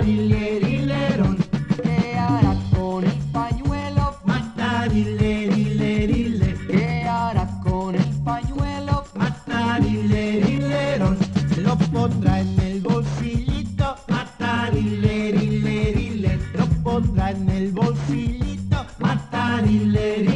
Matarilerillerón. ¿Qué hará con el pañuelo? Matarilerillerille. ¿Qué hará con el pañuelo? Matarilerillerón. Se lo pondrá en el bolsillito. Matarilerillerille. Lo pondrá en el bolsillito. Matarilerillerón.